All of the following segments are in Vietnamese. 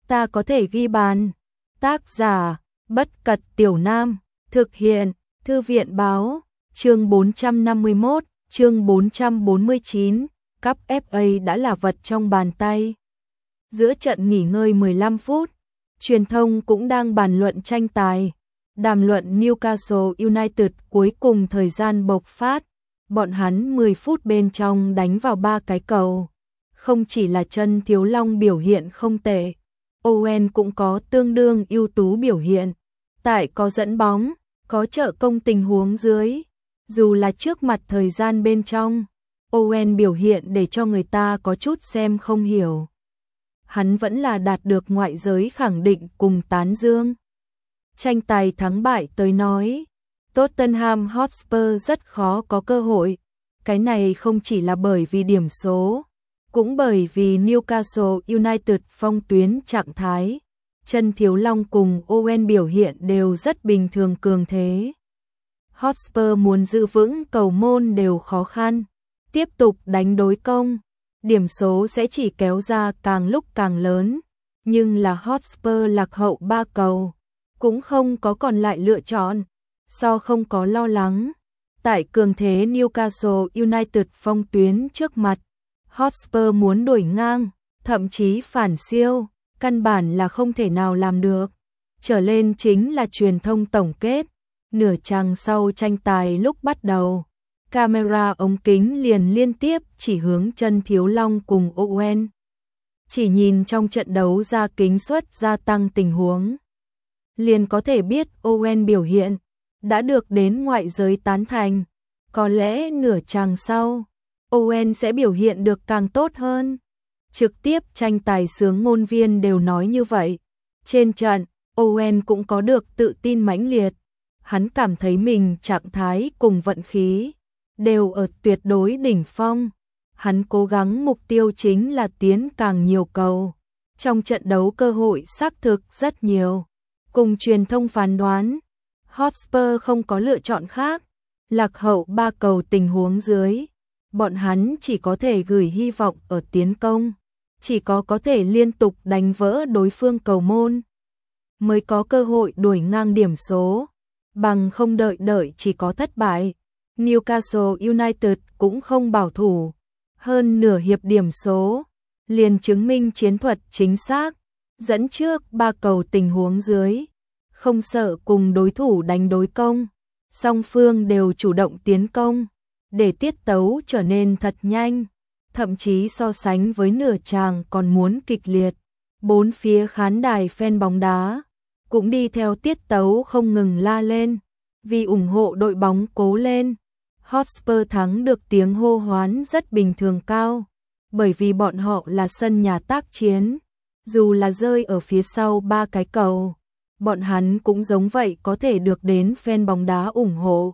ta có thể ghi bàn. Tác giả, Bất Cật Tiểu Nam, thực hiện, Thư viện báo, chương 451, chương 449, cúp FA đã là vật trong bàn tay. Giữa trận nghỉ ngơi 15 phút, truyền thông cũng đang bàn luận tranh tài. Đàm luận Newcastle United cuối cùng thời gian bộc phát, bọn hắn 10 phút bên trong đánh vào 3 cái cầu. Không chỉ là Chân Thiếu Long biểu hiện không tệ, Owen cũng có tương đương ưu tú biểu hiện. Tại có dẫn bóng, có trợ công tình huống dưới, dù là trước mặt thời gian bên trong, Owen biểu hiện để cho người ta có chút xem không hiểu. Hắn vẫn là đạt được ngoại giới khẳng định cùng tán dương. Tranh tài thắng bại tới nói, Tottenham Hotspur rất khó có cơ hội. Cái này không chỉ là bởi vì điểm số, cũng bởi vì Newcastle United phong tuyến trạng thái. Chân Thiếu Long cùng Owen biểu hiện đều rất bình thường cường thế. Hotspur muốn giữ vững cầu môn đều khó khăn. Tiếp tục đánh đối công, điểm số sẽ chỉ kéo ra càng lúc càng lớn. Nhưng là Hotspur lạc hậu 3 cầu, cũng không có còn lại lựa chọn. So không có lo lắng. Tại cường thế Newcastle United phong tuyến trước mặt, Hotspur muốn đuổi ngang, thậm chí phản siêu, căn bản là không thể nào làm được. Trở lên chính là truyền thông tổng kết. Nửa chặng sau tranh tài lúc bắt đầu, camera ống kính liền liên tiếp chỉ hướng Chân Thiếu Long cùng Owen. Chỉ nhìn trong trận đấu ra kính suất gia tăng tình huống, liền có thể biết Owen biểu hiện đã được đến ngoại giới tán thành. Có lẽ nửa chặng sau, Owen sẽ biểu hiện được càng tốt hơn. Trực tiếp tranh tài xướng ngôn viên đều nói như vậy. Trên trận, Owen cũng có được tự tin mãnh liệt. Hắn cảm thấy mình trạng thái cùng vận khí đều ở tuyệt đối đỉnh phong. Hắn cố gắng mục tiêu chính là tiến càng nhiều cầu. Trong trận đấu cơ hội xác thực rất nhiều. Cùng truyền thông phán đoán, Hotspur không có lựa chọn khác. Lạc hậu 3 cầu tình huống dưới, bọn hắn chỉ có thể gửi hy vọng ở tiến công. Chỉ có thể liên tục đánh vỡ đối phương cầu môn, mới có cơ hội đuổi ngang điểm số. Bằng không đợi chỉ có thất bại. Newcastle United cũng không bảo thủ. Hơn nửa hiệp điểm số, liền chứng minh chiến thuật chính xác. Dẫn trước 3 cầu tình huống dưới, không sợ cùng đối thủ đánh đối công. Song phương đều chủ động tiến công, để tiết tấu trở nên thật nhanh. Thậm chí so sánh với nửa chàng còn muốn kịch liệt. Bốn phía khán đài fan bóng đá cũng đi theo tiết tấu không ngừng la lên, vì ủng hộ đội bóng cố lên. Hotspur thắng được tiếng hô hoán rất bình thường cao, bởi vì bọn họ là sân nhà tác chiến. Dù là rơi ở phía sau 3 cái cầu, bọn hắn cũng giống vậy có thể được đến fan bóng đá ủng hộ.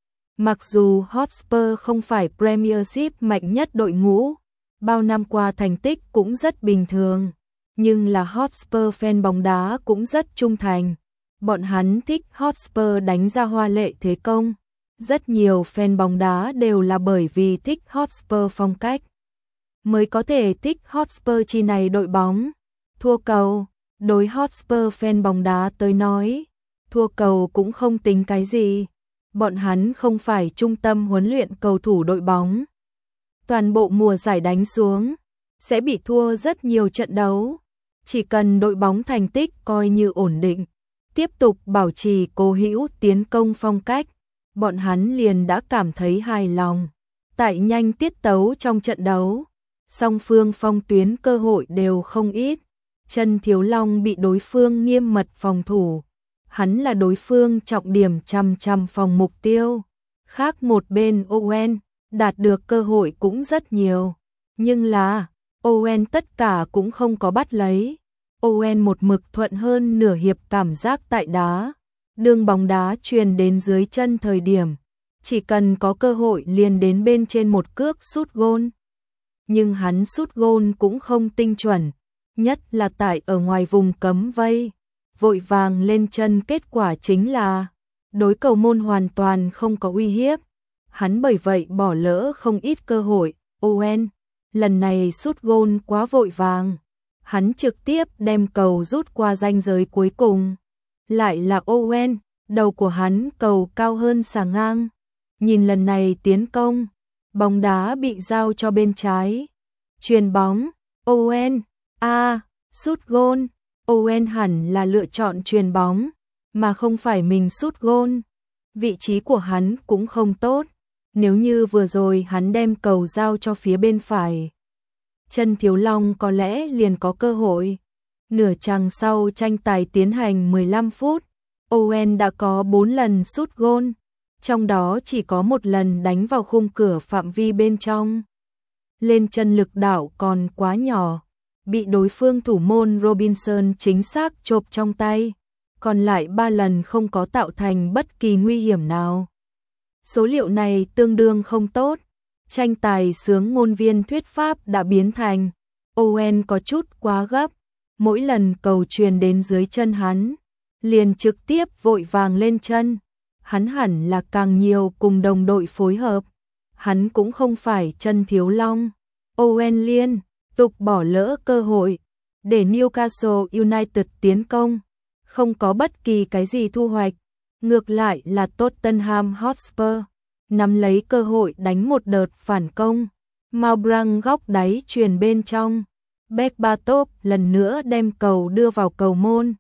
Mặc dù Hotspur không phải Premiership mạnh nhất đội ngũ, bao năm qua thành tích cũng rất bình thường, nhưng là Hotspur fan bóng đá cũng rất trung thành. Bọn hắn thích Hotspur đánh ra hoa lệ thế công. Rất nhiều fan bóng đá đều là bởi vì thích Hotspur phong cách, mới có thể thích Hotspur chi này đội bóng. Thua cầu, đối Hotspur fan bóng đá tới nói, thua cầu cũng không tính cái gì. Bọn hắn không phải trung tâm huấn luyện cầu thủ đội bóng. Toàn bộ mùa giải đánh xuống, sẽ bị thua rất nhiều trận đấu. Chỉ cần đội bóng thành tích coi như ổn định, tiếp tục bảo trì cố hữu tiến công phong cách, bọn hắn liền đã cảm thấy hài lòng. Tại nhanh tiết tấu trong trận đấu, song phương phong tuyến cơ hội đều không ít. Chân Thiếu Long bị đối phương nghiêm mật phòng thủ. Hắn là đối phương trọng điểm chằm phòng mục tiêu. Khác một bên Owen đạt được cơ hội cũng rất nhiều. Nhưng là Owen tất cả cũng không có bắt lấy. Owen một mực thuận hơn nửa hiệp cảm giác tại đá. Đường bóng đá truyền đến dưới chân thời điểm, chỉ cần có cơ hội liền đến bên trên một cước sút gôn. Nhưng hắn sút gôn cũng không tinh chuẩn, nhất là tại ở ngoài vùng cấm vây. Vội vàng lên chân, kết quả chính là đối cầu môn hoàn toàn không có uy hiếp. Hắn bởi vậy bỏ lỡ không ít cơ hội. Owen lần này sút gôn quá vội vàng, hắn trực tiếp đem cầu rút qua ranh giới cuối cùng. Lại là Owen, đầu của hắn cầu cao hơn xà ngang. Nhìn lần này tiến công, bóng đá bị giao cho bên trái. Chuyền bóng, Owen, sút gôn. Owen hẳn là lựa chọn chuyền bóng, mà không phải mình sút gôn. Vị trí của hắn cũng không tốt. Nếu như vừa rồi hắn đem cầu giao cho phía bên phải, Chân Thiếu Long có lẽ liền có cơ hội. Nửa chặng sau tranh tài tiến hành 15 phút, Owen đã có 4 lần sút gôn, trong đó chỉ có một lần đánh vào khung cửa phạm vi bên trong. Lên chân lực đạo còn quá nhỏ, bị đối phương thủ môn Robinson chính xác chộp trong tay, còn lại 3 lần không có tạo thành bất kỳ nguy hiểm nào. Số liệu này tương đương không tốt. Tranh tài sướng ngôn viên thuyết pháp đã biến thành Owen có chút quá gấp, mỗi lần cầu truyền đến dưới chân hắn, liền trực tiếp vội vàng lên chân. Hắn hẳn là càng nhiều cùng đồng đội phối hợp. Hắn cũng không phải Chân Thiếu Long. Owen liên tục bỏ lỡ cơ hội để Newcastle United tiến công, không có bất kỳ cái gì thu hoạch. Ngược lại là Tottenham Hotspur nắm lấy cơ hội đánh một đợt phản công. Maubrang góc đáy truyền bên trong. Berbatov lần nữa đem cầu đưa vào cầu môn.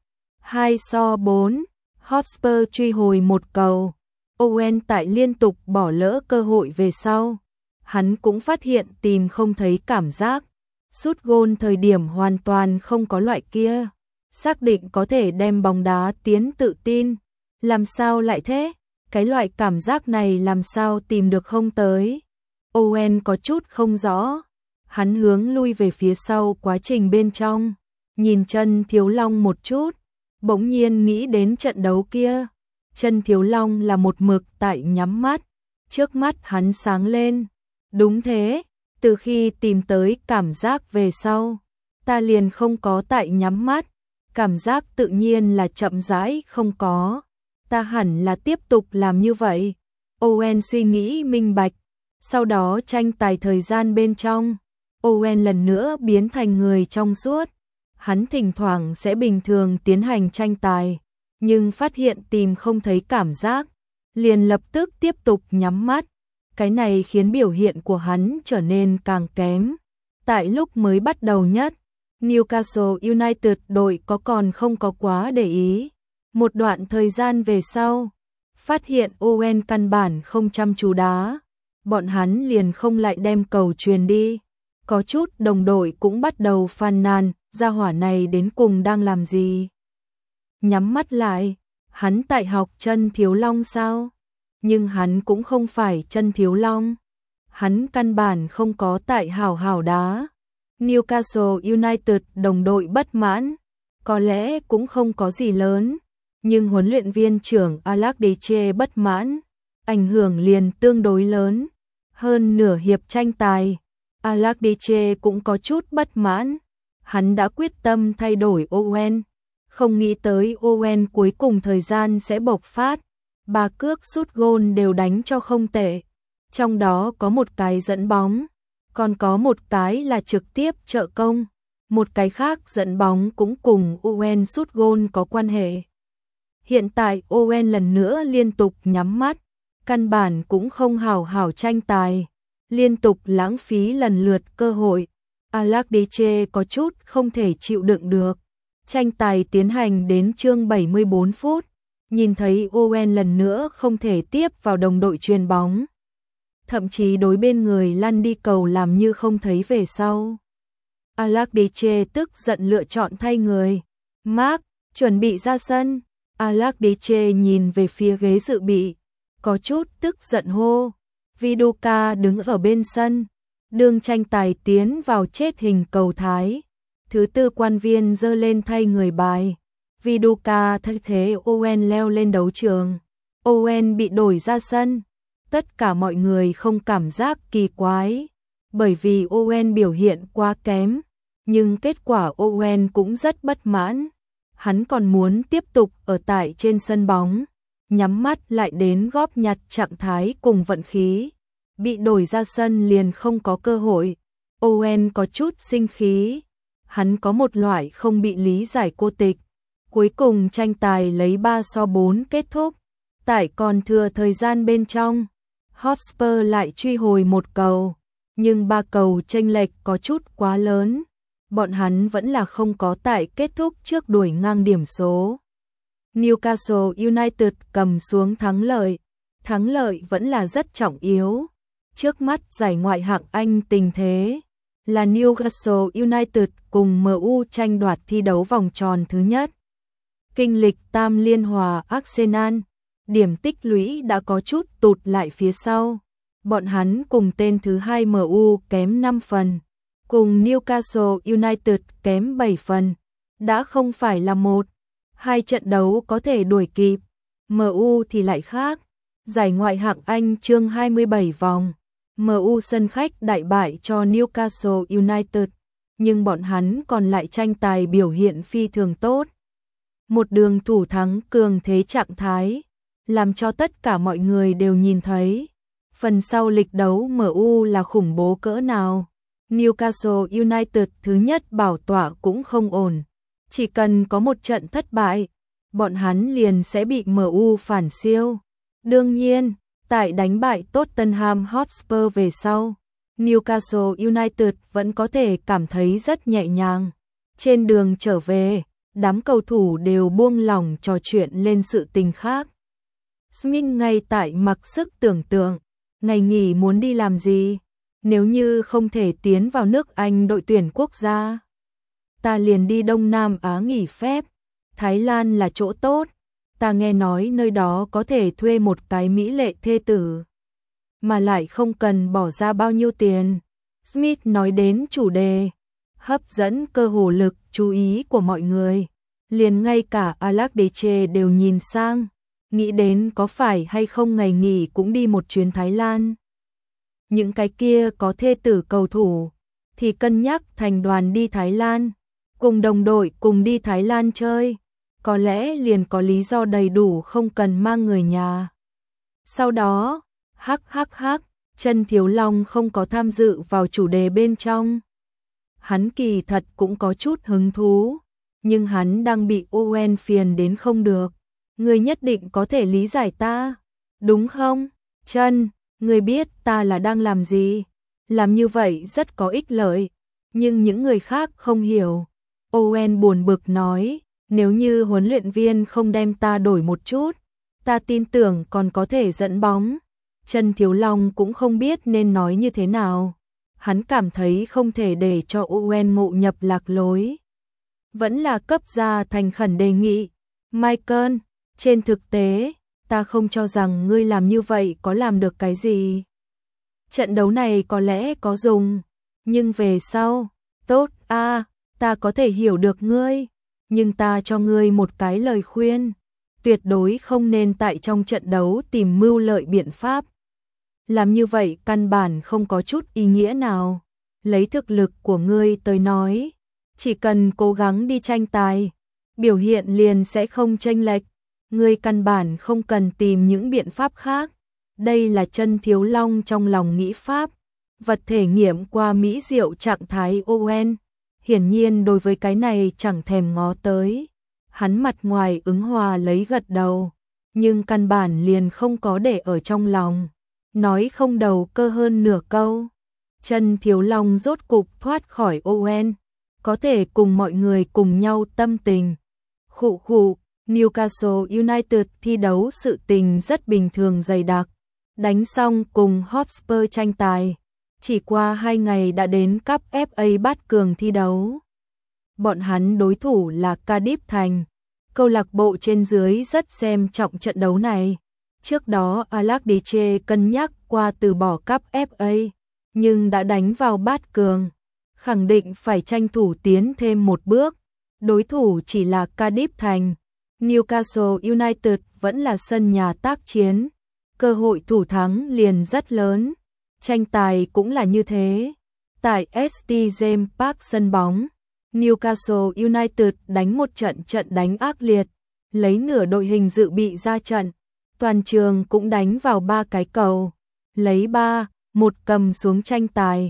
2-4, Hotspur truy hồi một cầu. Owen tại liên tục bỏ lỡ cơ hội về sau. Hắn cũng phát hiện tìm không thấy cảm giác. Sút gôn thời điểm hoàn toàn không có loại kia. Xác định có thể đem bóng đá tiến tự tin. Làm sao lại thế? Cái loại cảm giác này làm sao tìm được không tới? Owen có chút không rõ. Hắn hướng lui về phía sau quá trình bên trong. Nhìn Chân Thiếu Long một chút. Bỗng nhiên nghĩ đến trận đấu kia. Chân Thiếu Long là một mực tại nhắm mắt. Trước mắt hắn sáng lên. Đúng thế, từ khi tìm tới cảm giác về sau, ta liền không có tại nhắm mắt. Cảm giác tự nhiên là chậm rãi không có. Ta hẳn là tiếp tục làm như vậy. Owen suy nghĩ minh bạch. Sau đó tranh tài thời gian bên trong, Owen lần nữa biến thành người trong suốt. Hắn thỉnh thoảng sẽ bình thường tiến hành tranh tài, nhưng phát hiện tìm không thấy cảm giác, liền lập tức tiếp tục nhắm mắt. Cái này khiến biểu hiện của hắn trở nên càng kém. Tại lúc mới bắt đầu nhất, Newcastle United đội có còn không có quá để ý. Một đoạn thời gian về sau, phát hiện Owen căn bản không chăm chú đá, bọn hắn liền không lại đem cầu truyền đi. Có chút đồng đội cũng bắt đầu phàn nàn, gia hỏa này đến cùng đang làm gì? Nhắm mắt lại, hắn tại học Chân Thiếu Long sao? Nhưng hắn cũng không phải Chân Thiếu Long. Hắn căn bản không có tại hảo đá. Newcastle United đồng đội bất mãn, có lẽ cũng không có gì lớn, nhưng huấn luyện viên trưởng Alex Deche bất mãn, ảnh hưởng liền tương đối lớn. Hơn nửa hiệp tranh tài, Alex Deche cũng có chút bất mãn. Hắn đã quyết tâm thay đổi Owen, không nghĩ tới Owen cuối cùng thời gian sẽ bộc phát. 3 cước sút gôn đều đánh cho không tệ, trong đó có một cái dẫn bóng, còn có một cái là trực tiếp trợ công, một cái khác dẫn bóng cũng cùng Owen sút gôn có quan hệ. Hiện tại Owen lần nữa liên tục nhắm mắt, căn bản cũng không hảo tranh tài, liên tục lãng phí lần lượt cơ hội. Alex Deche có chút không thể chịu đựng được. Tranh tài tiến hành đến chương 74 phút, nhìn thấy Owen lần nữa không thể tiếp vào đồng đội chuyền bóng, thậm chí đối bên người lăn đi cầu làm như không thấy về sau. Alex Deche tức giận lựa chọn thay người. Mark chuẩn bị ra sân. Alex Deche nhìn về phía ghế dự bị, có chút tức giận hô. Viduka đứng ở bên sân, đương tranh tài tiến vào chết hình cầu thái. Thứ tư quan viên giơ lên thay người bài. Viduka thay thế Owen leo lên đấu trường. Owen bị đổi ra sân. Tất cả mọi người không cảm giác kỳ quái, bởi vì Owen biểu hiện quá kém, nhưng kết quả Owen cũng rất bất mãn. Hắn còn muốn tiếp tục ở tại trên sân bóng, nhắm mắt lại đến góp nhặt trạng thái cùng vận khí. Bị đổi ra sân liền không có cơ hội. Owen có chút sinh khí. hắn có một loại không bị lý giải cô tịch. Cuối cùng tranh tài lấy 3-4 kết thúc. Tại còn thừa thời gian bên trong, Hotspur lại truy hồi một cầu, nhưng 3 cầu chênh lệch có chút quá lớn. Bọn hắn vẫn là không có tại kết thúc trước đuổi ngang điểm số. Newcastle United cầm xuống thắng lợi vẫn là rất trọng yếu. Trước mắt giải ngoại hạng Anh tình thế là Newcastle United cùng MU tranh đoạt thi đấu vòng tròn thứ nhất. Kinh lịch tam liên hòa Arsenal, điểm tích lũy đã có chút tụt lại phía sau. Bọn hắn cùng tên thứ hai MU kém 5 phần, cùng Newcastle United kém 7 phần, đã không phải là 1-2 trận đấu có thể đuổi kịp. MU thì lại khác, giải ngoại hạng Anh chương 27 vòng, MU sân khách đại bại cho Newcastle United, nhưng bọn hắn còn lại tranh tài biểu hiện phi thường tốt. Một đường thủ thắng cường thế trạng thái, làm cho tất cả mọi người đều nhìn thấy. Phần sau lịch đấu MU là khủng bố cỡ nào. Newcastle United thứ nhất bảo tọa cũng không ổn. Chỉ cần có một trận thất bại, bọn hắn liền sẽ bị MU phản siêu. Đương nhiên, tại đánh bại Tottenham Hotspur về sau, Newcastle United vẫn có thể cảm thấy rất nhẹ nhàng. Trên đường trở về, đám cầu thủ đều buông lỏng trò chuyện lên sự tình khác. Smith ngay tại mặc sức tưởng tượng, ngày nghỉ muốn đi làm gì, nếu như không thể tiến vào nước Anh đội tuyển quốc gia. Ta liền đi Đông Nam Á nghỉ phép, Thái Lan là chỗ tốt, ta nghe nói nơi đó có thể thuê một cái mỹ lệ thê tử, mà lại không cần bỏ ra bao nhiêu tiền. Smith nói đến chủ đề, hấp dẫn cơ hồ lực chú ý của mọi người, liền ngay cả Alex Deche đều nhìn sang, nghĩ đến có phải hay không ngày nghỉ cũng đi một chuyến Thái Lan. Những cái kia có thê tử cầu thủ thì cân nhắc thành đoàn đi Thái Lan, cùng đồng đội cùng đi Thái Lan chơi, có lẽ liền có lý do đầy đủ không cần mang người nhà. Sau đó, Chân Thiếu Long không có tham dự vào chủ đề bên trong. Hắn kỳ thật cũng có chút hứng thú, nhưng hắn đang bị Owen phiền đến không được. Người nhất định có thể lý giải ta, đúng không? Chân, người biết ta là đang làm gì? Làm như vậy rất có ích lợi, nhưng những người khác không hiểu. Owen buồn bực nói, nếu như huấn luyện viên không đem ta đổi một chút, ta tin tưởng còn có thể dẫn bóng. Chân Thiếu Long cũng không biết nên nói như thế nào. Hắn cảm thấy không thể để cho Owen ngộ nhập lạc lối. Vẫn là cấp ra thành khẩn đề nghị. Michael, trên thực tế, ta không cho rằng ngươi làm như vậy có làm được cái gì. Trận đấu này có lẽ có dùng, nhưng về sau, tốt ta có thể hiểu được ngươi, nhưng ta cho ngươi một cái lời khuyên, tuyệt đối không nên tại trong trận đấu tìm mưu lợi biện pháp. Làm như vậy căn bản không có chút ý nghĩa nào. Lấy thực lực của ngươi tới nói, chỉ cần cố gắng đi tranh tài, biểu hiện liền sẽ không chênh lệch. Ngươi căn bản không cần tìm những biện pháp khác. Đây là Chân Thiếu Long trong lòng nghĩ pháp. Vật thể nghiệm qua mỹ diệu trạng thái Owen, hiển nhiên đối với cái này chẳng thèm ngó tới. Hắn mặt ngoài ứng hòa lấy gật đầu, nhưng căn bản liền không có để ở trong lòng. Nói không đầu cơ hơn nửa câu. Chân Thiếu Long rốt cục thoát khỏi Owen, có thể cùng mọi người cùng nhau tâm tình. Khụ, Newcastle United thi đấu sự tình rất bình thường dày đặc. Đánh xong cùng Hotspur tranh tài, chỉ qua 2 ngày đã đến Cup FA bát cường thi đấu. Bọn hắn đối thủ là Cardiff Thành. Câu lạc bộ trên dưới rất xem trọng trận đấu này. Trước đó Alex Deche cân nhắc qua từ bỏ Cup FA, nhưng đã đánh vào bát cường, khẳng định phải tranh thủ tiến thêm một bước. Đối thủ chỉ là Cardiff Thành. Newcastle United vẫn là sân nhà tác chiến, cơ hội thủ thắng liền rất lớn. Tranh tài cũng là như thế. Tại St James Park sân bóng, Newcastle United đánh một trận đánh ác liệt, lấy nửa đội hình dự bị ra trận. Toàn trường cũng đánh vào 3 cái cầu, lấy 3-1 cầm xuống tranh tài.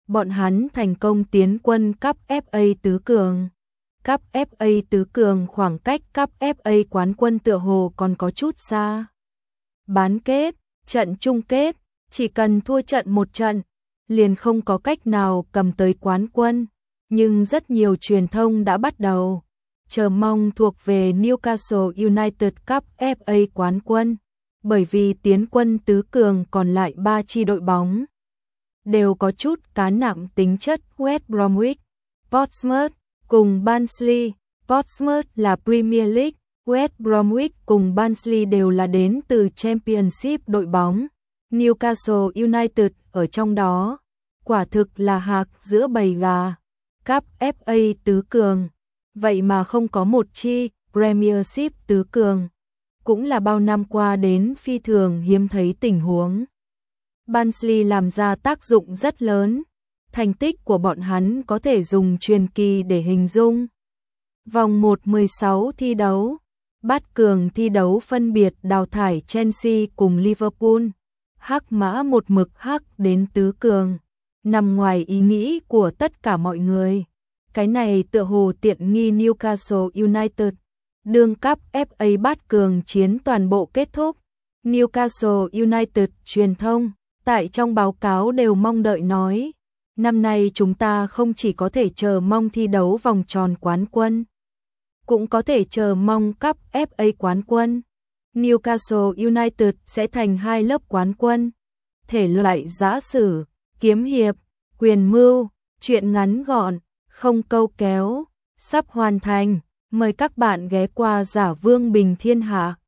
bọn hắn thành công tiến quân cúp FA tứ cường. Cúp FA tứ cường khoảng cách cúp FA quán quân tựa hồ còn có chút xa. Bán kết, trận chung kết, chỉ cần thua trận một trận, liền không có cách nào cầm tới quán quân. Nhưng rất nhiều truyền thông đã bắt đầu chờ mong thuộc về Newcastle United Cup FA quán quân, bởi vì tiến quân tứ cường còn lại 3 chi đội bóng đều có chút cá nặng tính chất. West Bromwich, Portsmouth cùng Barnsley. Portsmouth là Premier League, West Bromwich cùng Barnsley đều là đến từ Championship đội bóng. Newcastle United ở trong đó, quả thực là hạc giữa bầy gà. Cup FA tứ cường, vậy mà không có một chi Premiership tứ cường, cũng là bao năm qua đến phi thường hiếm thấy tình huống. Barnsley làm ra tác dụng rất lớn, thành tích của bọn hắn có thể dùng truyền kỳ để hình dung. Vòng 1/16 thi đấu, bát cường thi đấu phân biệt đào thải Chelsea cùng Liverpool. Hắc mã một mực hắc đến tứ cường, nằm ngoài ý nghĩ của tất cả mọi người. Cái này tựa hồ tiện nghi Newcastle United. Đương cúp FA bát cường chiến toàn bộ kết thúc, Newcastle United truyền thông tại trong báo cáo đều mong đợi nói, năm nay chúng ta không chỉ có thể chờ mong thi đấu vòng tròn quán quân, cũng có thể chờ mong cúp FA quán quân. Newcastle United sẽ thành hai lớp quán quân, thể loại giã sử, kiếm hiệp, quyền mưu, truyện ngắn gọn, không câu kéo, sắp hoàn thành. Mời các bạn ghé qua Giả Vương Bình Thiên Hạ.